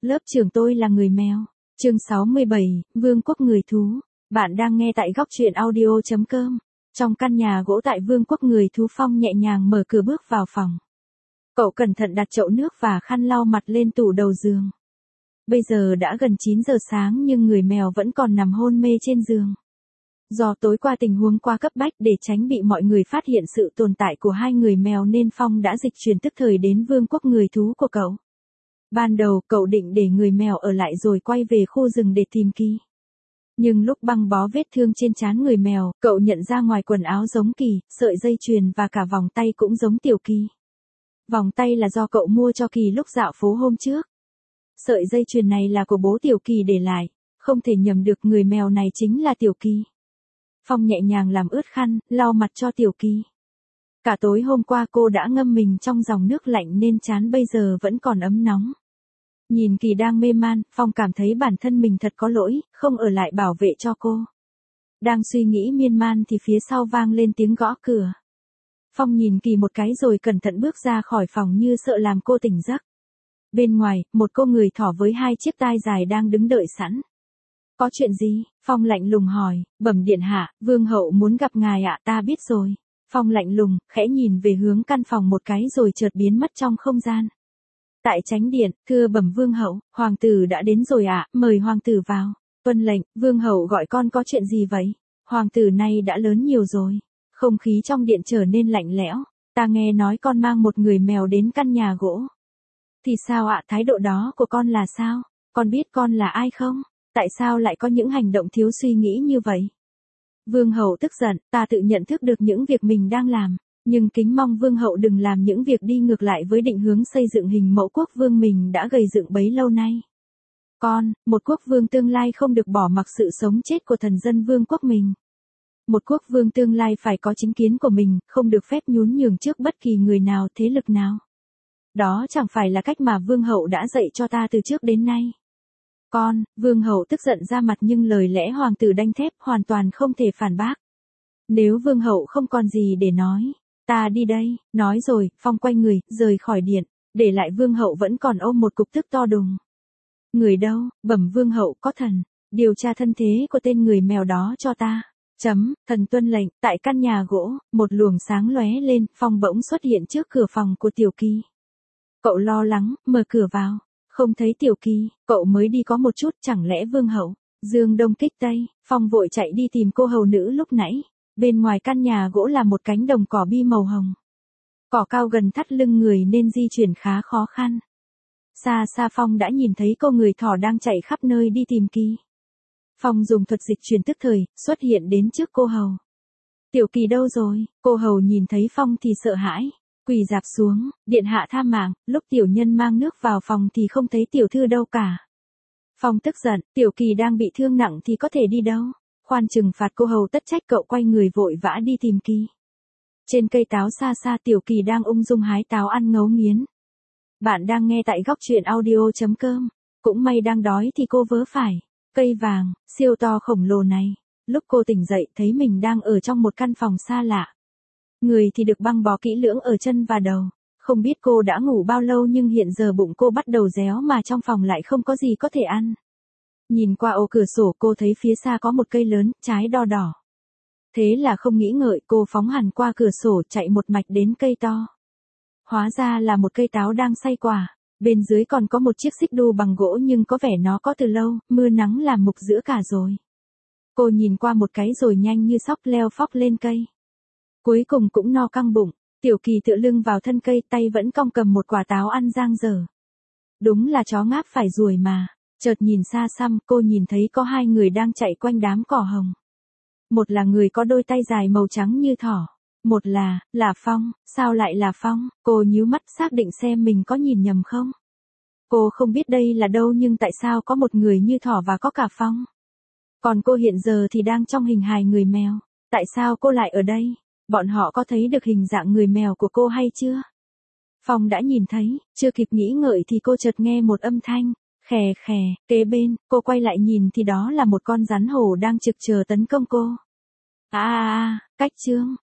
Lớp trưởng tôi là người mèo. Chương 67, Vương quốc người thú. Bạn đang nghe tại góc truyện audio.com. Trong căn nhà gỗ tại Vương quốc người thú, Phong nhẹ nhàng mở cửa bước vào phòng. Cậu cẩn thận đặt chậu nước và khăn lau mặt lên tủ đầu giường. Bây giờ đã gần 9 giờ sáng nhưng người mèo vẫn còn nằm hôn mê trên giường. Do tối qua tình huống quá cấp bách, để tránh bị mọi người phát hiện sự tồn tại của hai người mèo nên Phong đã dịch chuyển tức thời đến Vương quốc người thú của cậu. Ban đầu cậu định để người mèo ở lại rồi quay về khu rừng để tìm Kỳ. Nhưng lúc băng bó vết thương trên trán người mèo, cậu nhận ra ngoài quần áo giống Kỳ, sợi dây chuyền và cả vòng tay cũng giống Tiểu Kỳ. Vòng tay là do cậu mua cho Kỳ lúc dạo phố hôm trước. Sợi dây chuyền này là của bố Tiểu Kỳ để lại, không thể nhầm được người mèo này chính là Tiểu Kỳ. Phong nhẹ nhàng làm ướt khăn, lau mặt cho Tiểu Kỳ. Cả tối hôm qua cô đã ngâm mình trong dòng nước lạnh nên trán bây giờ vẫn còn ấm nóng. Nhìn Kỳ đang mê man, Phong cảm thấy bản thân mình thật có lỗi, không ở lại bảo vệ cho cô. Đang suy nghĩ miên man thì phía sau vang lên tiếng gõ cửa. Phong nhìn Kỳ một cái rồi cẩn thận bước ra khỏi phòng như sợ làm cô tỉnh giấc. Bên ngoài, một cô người thỏ với 2 chiếc tai dài đang đứng đợi sẵn. Có chuyện gì? Phong lạnh lùng hỏi. Bẩm điện hạ, vương hậu muốn gặp ngài ạ. Ta biết rồi. Phong lạnh lùng, khẽ nhìn về hướng căn phòng một cái rồi chợt biến mất trong không gian. Tại chánh điện, thưa bẩm vương hậu, hoàng tử đã đến rồi ạ, mời hoàng tử vào. Tuân lệnh, vương hậu gọi con có chuyện gì vậy? Hoàng tử nay đã lớn nhiều rồi. Không khí trong điện trở nên lạnh lẽo. Ta nghe nói con mang một người mèo đến căn nhà gỗ. Thì sao ạ? Thái độ đó của con là sao? Con biết con là ai không? Tại sao lại có những hành động thiếu suy nghĩ như vậy? Vương hậu tức giận, ta tự nhận thức được những việc mình đang làm, nhưng kính mong vương hậu đừng làm những việc đi ngược lại với định hướng xây dựng hình mẫu quốc vương mình đã gầy dựng bấy lâu nay. Con, một quốc vương tương lai không được bỏ mặc sự sống chết của thần dân vương quốc mình. Một quốc vương tương lai phải có chính kiến của mình, không được phép nhún nhường trước bất kỳ người nào, thế lực nào. Đó chẳng phải là cách mà vương hậu đã dạy cho ta từ trước đến nay. Con, vương hậu tức giận ra mặt nhưng lời lẽ hoàng tử đanh thép hoàn toàn không thể phản bác. Nếu vương hậu không còn gì để nói, ta đi đây. Nói rồi, Phong quay người, rời khỏi điện, để lại vương hậu vẫn còn ôm một cục tức to đùng. Người đâu? Bẩm vương hậu, có thần. Điều tra thân thế của tên người mèo đó cho ta. Thần tuân lệnh. Tại căn nhà gỗ, một luồng sáng lóe lên, Phong bỗng xuất hiện trước cửa phòng của Tiểu Kỳ. Cậu lo lắng, mở cửa vào. Không thấy Tiểu Kỳ, cậu mới đi có một chút, chẳng lẽ vương hậu? Dương đông kích tây, Phong vội chạy đi tìm cô hầu nữ lúc nãy. Bên ngoài căn nhà gỗ là một cánh đồng cỏ bi màu hồng. Cỏ cao gần thắt lưng người nên di chuyển khá khó khăn. Xa xa Phong đã nhìn thấy cô người thỏ đang chạy khắp nơi đi tìm Kỳ. Phong dùng thuật dịch chuyển tức thời, xuất hiện đến trước cô hầu. Tiểu Kỳ đâu rồi? Cô hầu nhìn thấy Phong thì sợ hãi. Quỳ rạp xuống, điện hạ tha mạng, lúc tiểu nhân mang nước vào phòng thì không thấy tiểu thư đâu cả. Phong tức giận, Tiểu Kỳ đang bị thương nặng thì có thể đi đâu. Khoan trừng phạt cô hầu tất trách, cậu quay người vội vã đi tìm Kỳ. Trên cây táo xa xa Tiểu Kỳ đang ung dung hái táo ăn ngấu nghiến. Bạn đang nghe tại góc truyện audio.com. Cũng may đang đói thì cô vớ phải. Cây vàng, siêu to khổng lồ này. Lúc cô tỉnh dậy thấy mình đang ở trong một căn phòng xa lạ. Người thì được băng bó kỹ lưỡng ở chân và đầu. Không biết cô đã ngủ bao lâu nhưng hiện giờ bụng cô bắt đầu réo mà trong phòng lại không có gì có thể ăn. Nhìn qua ô cửa sổ cô thấy phía xa có một cây lớn, trái đo đỏ. Thế là không nghĩ ngợi cô phóng hẳn qua cửa sổ chạy một mạch đến cây to. Hóa ra là một cây táo đang xay quả. Bên dưới còn có một chiếc xích đu bằng gỗ nhưng có vẻ nó có từ lâu, mưa nắng làm mục giữa cả rồi. Cô nhìn qua một cái rồi nhanh như sóc leo phóc lên cây. Cuối cùng cũng no căng bụng, Tiểu Kỳ tựa lưng vào thân cây, tay vẫn cong cầm một quả táo ăn dang dở. Đúng là chó ngáp phải ruồi mà. Chợt nhìn xa xăm, cô nhìn thấy có 2 người đang chạy quanh đám cỏ hồng. Một là người có đôi tay dài màu trắng như thỏ. Một là Phong. Sao lại là Phong? Cô nhíu mắt xác định xem mình có nhìn nhầm không. Cô không biết đây là đâu nhưng tại sao có một người như thỏ và có cả Phong. Còn cô hiện giờ thì đang trong hình hài người mèo. Tại sao cô lại ở đây? Bọn họ có thấy được hình dạng người mèo của cô hay chưa? Phong đã nhìn thấy, chưa kịp nghĩ ngợi thì cô chợt nghe một âm thanh, khè khè, kế bên, cô quay lại nhìn thì đó là một con rắn hổ đang trực chờ tấn công cô. Cách chương,